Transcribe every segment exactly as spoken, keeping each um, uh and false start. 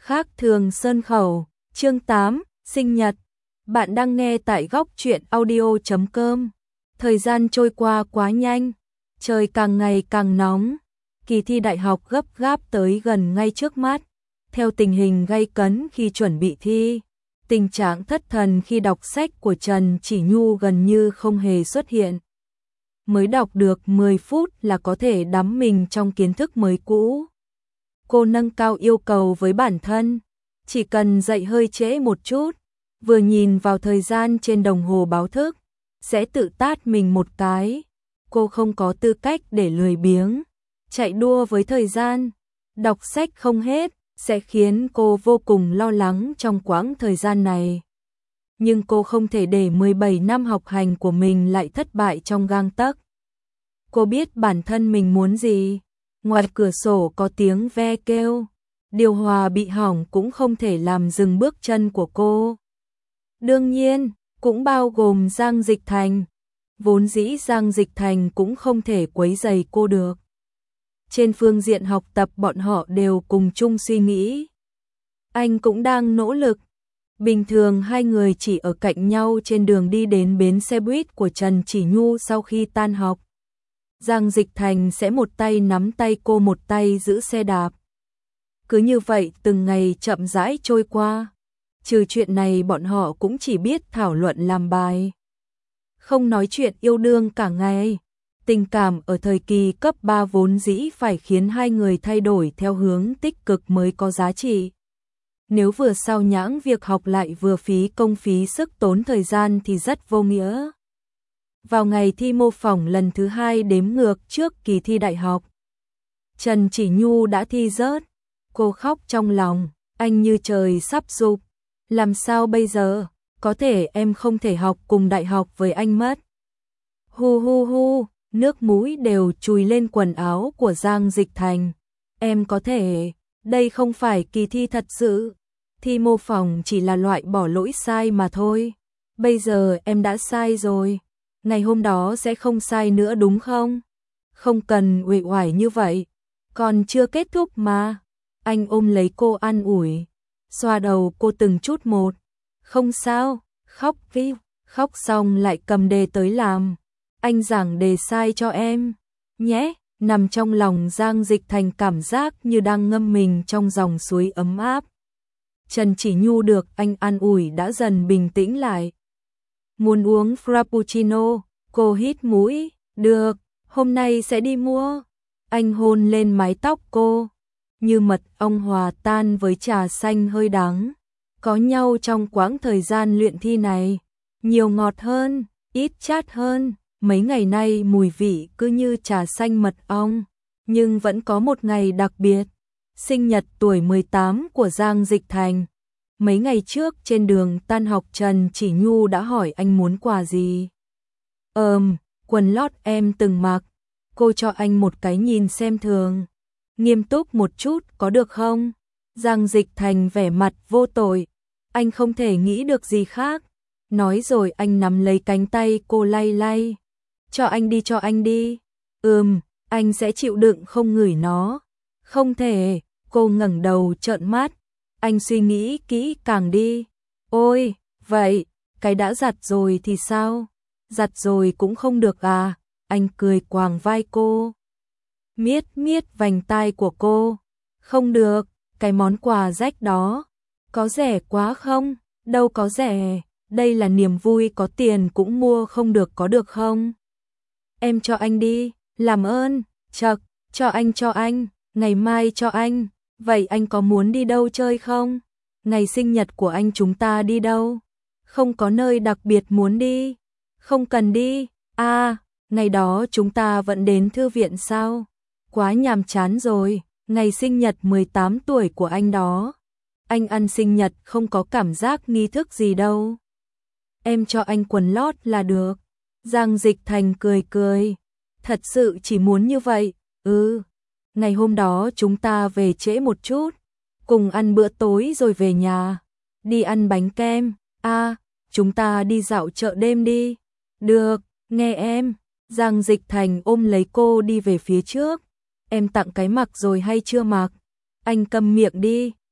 Khác thường Sơn Khẩu, chương tám, sinh nhật. Bạn đang nghe tại góc truyện audio chấm com. Thời gian trôi qua quá nhanh, trời càng ngày càng nóng, kỳ thi đại học gấp gáp tới gần ngay trước mắt. Theo tình hình gay cấn khi chuẩn bị thi, tình trạng thất thần khi đọc sách của Trần Chỉ Nhu gần như không hề xuất hiện. Mới đọc được mười phút là có thể đắm mình trong kiến thức mới cũ. Cô nâng cao yêu cầu với bản thân, chỉ cần dậy hơi trễ một chút, vừa nhìn vào thời gian trên đồng hồ báo thức, sẽ tự tát mình một cái. Cô không có tư cách để lười biếng, chạy đua với thời gian. Đọc sách không hết sẽ khiến cô vô cùng lo lắng trong quãng thời gian này. Nhưng cô không thể để mười bảy năm học hành của mình lại thất bại trong gang tấc. Cô biết bản thân mình muốn gì. Ngoài cửa sổ có tiếng ve kêu, điều hòa bị hỏng cũng không thể làm dừng bước chân của cô. Đương nhiên, cũng bao gồm Giang Dịch Thành. Vốn dĩ Giang Dịch Thành cũng không thể quấy rầy cô được. Trên phương diện học tập bọn họ đều cùng chung suy nghĩ. Anh cũng đang nỗ lực. Bình thường hai người chỉ ở cạnh nhau trên đường đi đến bến xe buýt của Trần Chỉ Nhu sau khi tan học. Giang Dịch Thành sẽ một tay nắm tay cô, một tay giữ xe đạp. Cứ như vậy từng ngày chậm rãi trôi qua. Trừ chuyện này bọn họ cũng chỉ biết thảo luận làm bài. Không nói chuyện yêu đương cả ngày. Tình cảm ở thời kỳ cấp ba vốn dĩ phải khiến hai người thay đổi theo hướng tích cực mới có giá trị. Nếu vừa sao nhãng việc học lại vừa phí công phí sức tốn thời gian thì rất vô nghĩa. Vào ngày thi mô phỏng lần thứ hai đếm ngược trước kỳ thi đại học, Trần Chỉ Nhu đã thi rớt. Cô khóc trong lòng, anh như trời sắp sụp. Làm sao bây giờ, có thể em không thể học cùng đại học với anh mất. Hu hu hu, nước mũi đều chùi lên quần áo của Giang Dịch Thành. Em có thể, đây không phải kỳ thi thật sự. Thi mô phỏng chỉ là loại bỏ lỗi sai mà thôi. Bây giờ em đã sai rồi. Ngày hôm đó sẽ không sai nữa đúng không? Không cần uể oải như vậy. Còn chưa kết thúc mà. Anh ôm lấy cô an ủi, xoa đầu cô từng chút một. Không sao, khóc đi. Khóc xong lại cầm đề tới làm. Anh giảng đề sai cho em nhé. Nằm trong lòng Giang Dịch Thành cảm giác như đang ngâm mình trong dòng suối ấm áp. Trần Chỉ Nhu được anh an ủi đã dần bình tĩnh lại. Muốn uống frappuccino, cô hít mũi. Được, hôm nay sẽ đi mua. Anh hôn lên mái tóc cô, như mật ong hòa tan với trà xanh hơi đắng. Có nhau trong quãng thời gian luyện thi này, nhiều ngọt hơn, ít chát hơn. Mấy ngày nay mùi vị cứ như trà xanh mật ong, nhưng vẫn có một ngày đặc biệt. Sinh nhật tuổi mười tám của Giang Dịch Thành. Mấy ngày trước trên đường tan học Trần Chỉ Nhu đã hỏi anh muốn quà gì. Ờm, quần lót em từng mặc. Cô cho anh một cái nhìn xem thường. Nghiêm túc một chút có được không? Giang Dịch Thành vẻ mặt vô tội. Anh không thể nghĩ được gì khác. Nói rồi anh nắm lấy cánh tay cô lay lay. Cho anh đi, cho anh đi. Ừm, anh sẽ chịu đựng không ngửi nó. Không thể. Cô ngẩng đầu trợn mắt. Anh suy nghĩ kỹ càng đi. Ôi, vậy, cái đã giặt rồi thì sao? Giặt rồi cũng không được à? Anh cười quàng vai cô. Miết miết vành tai của cô. Không được, cái món quà rách đó. Có rẻ quá không? Đâu có rẻ. Đây là niềm vui có tiền cũng mua không được có được không? Em cho anh đi, làm ơn. Chật, cho anh cho anh, ngày mai cho anh. Vậy anh có muốn đi đâu chơi không? Ngày sinh nhật của anh chúng ta đi đâu? Không có nơi đặc biệt muốn đi. Không cần đi. À, ngày đó chúng ta vẫn đến thư viện sao? Quá nhàm chán rồi. Ngày sinh nhật mười tám tuổi của anh đó. Anh ăn sinh nhật không có cảm giác nghi thức gì đâu. Em cho anh quần lót là được. Giang Dịch Thành cười cười. Thật sự chỉ muốn như vậy. Ừ. Ngày hôm đó chúng ta về trễ một chút, cùng ăn bữa tối rồi về nhà. Đi ăn bánh kem. À, chúng ta đi dạo chợ đêm đi. Được, nghe em. Giang Dịch Thành ôm lấy cô đi về phía trước. Em tặng cái mặc rồi hay chưa mặc? Anh câm miệng đi.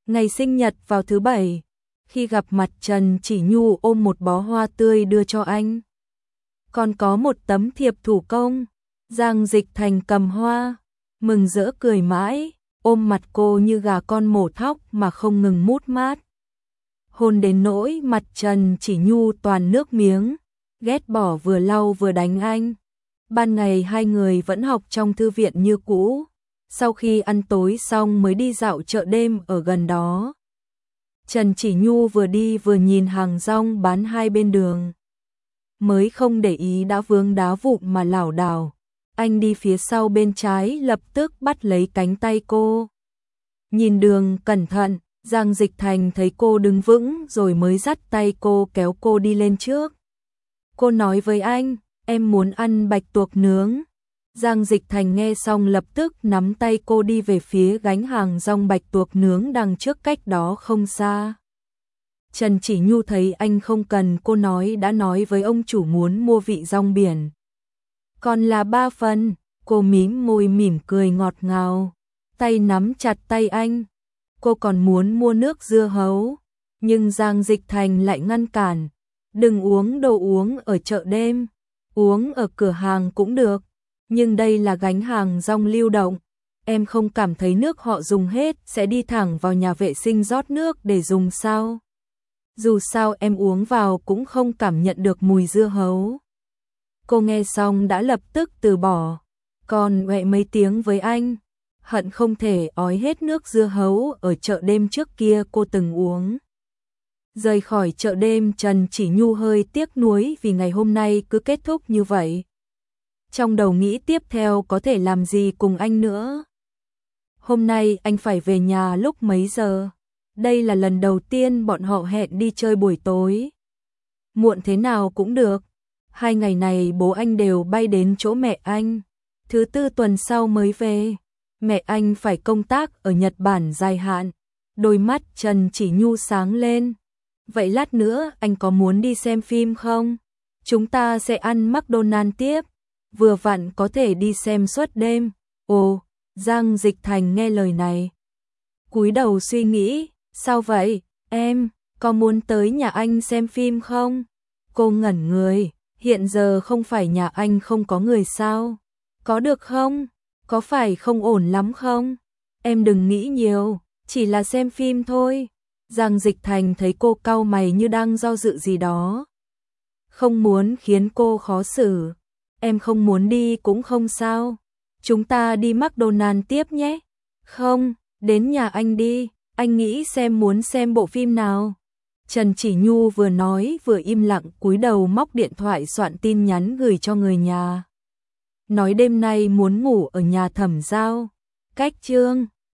Ngày sinh nhật vào thứ bảy, khi gặp mặt Trần Chỉ Nhu ôm một bó hoa tươi đưa cho anh. Còn có một tấm thiệp thủ công, Giang Dịch Thành cầm hoa, mừng rỡ cười mãi, ôm mặt cô như gà con mổ thóc mà không ngừng mút mát. Hôn đến nỗi mặt Trần Chỉ Nhu toàn nước miếng, ghét bỏ vừa lau vừa đánh anh. Ban ngày hai người vẫn học trong thư viện như cũ, sau khi ăn tối xong mới đi dạo chợ đêm ở gần đó. Trần Chỉ Nhu vừa đi vừa nhìn hàng rong bán hai bên đường. Mới không để ý đã vướng đá vụn mà lảo đảo. Anh đi phía sau bên trái lập tức bắt lấy cánh tay cô. Nhìn đường cẩn thận, Giang Dịch Thành thấy cô đứng vững rồi mới dắt tay cô kéo cô đi lên trước. Cô nói với anh, em muốn ăn bạch tuộc nướng. Giang Dịch Thành nghe xong lập tức nắm tay cô đi về phía gánh hàng rong bạch tuộc nướng đằng trước cách đó không xa. Trần Chỉ Nhu thấy anh không cần cô nói đã nói với ông chủ muốn mua vị rong biển. Còn là ba phần, cô mím môi mỉm cười ngọt ngào, tay nắm chặt tay anh. Cô còn muốn mua nước dưa hấu, nhưng Giang Dịch Thành lại ngăn cản. Đừng uống đồ uống ở chợ đêm, uống ở cửa hàng cũng được. Nhưng đây là gánh hàng rong lưu động, em không cảm thấy nước họ dùng hết sẽ đi thẳng vào nhà vệ sinh rót nước để dùng sao? Dù sao em uống vào cũng không cảm nhận được mùi dưa hấu. Cô nghe xong đã lập tức từ bỏ, còn ngoẹ mấy tiếng với anh, hận không thể ói hết nước dưa hấu ở chợ đêm trước kia cô từng uống. Rời khỏi chợ đêm, Trần Chỉ Nhu hơi tiếc nuối vì ngày hôm nay cứ kết thúc như vậy. Trong đầu nghĩ tiếp theo có thể làm gì cùng anh nữa. Hôm nay anh phải về nhà lúc mấy giờ? Đây là lần đầu tiên bọn họ hẹn đi chơi buổi tối. Muộn thế nào cũng được. Hai ngày này bố anh đều bay đến chỗ mẹ anh. Thứ tư tuần sau mới về. Mẹ anh phải công tác ở Nhật Bản dài hạn. Đôi mắt Trần Chỉ Nhu sáng lên. Vậy lát nữa anh có muốn đi xem phim không? Chúng ta sẽ ăn McDonald's tiếp. Vừa vặn có thể đi xem suốt đêm. Ồ, Giang Dịch Thành nghe lời này, cúi đầu suy nghĩ, sao vậy, em, có muốn tới nhà anh xem phim không? Cô ngẩn người, hiện giờ không phải nhà anh không có người sao? Có được không? Có phải không ổn lắm không? Em đừng nghĩ nhiều, chỉ là xem phim thôi. Giang Dịch Thành thấy cô cau mày như đang do dự gì đó. Không muốn khiến cô khó xử. Em không muốn đi cũng không sao. Chúng ta đi McDonald's tiếp nhé. Không, đến nhà anh đi. Anh nghĩ xem muốn xem bộ phim nào. Trần Chỉ Nhu vừa nói vừa im lặng cúi đầu móc điện thoại soạn tin nhắn gửi cho người nhà. Nói đêm nay muốn ngủ ở nhà Thẩm Giao. Cách chương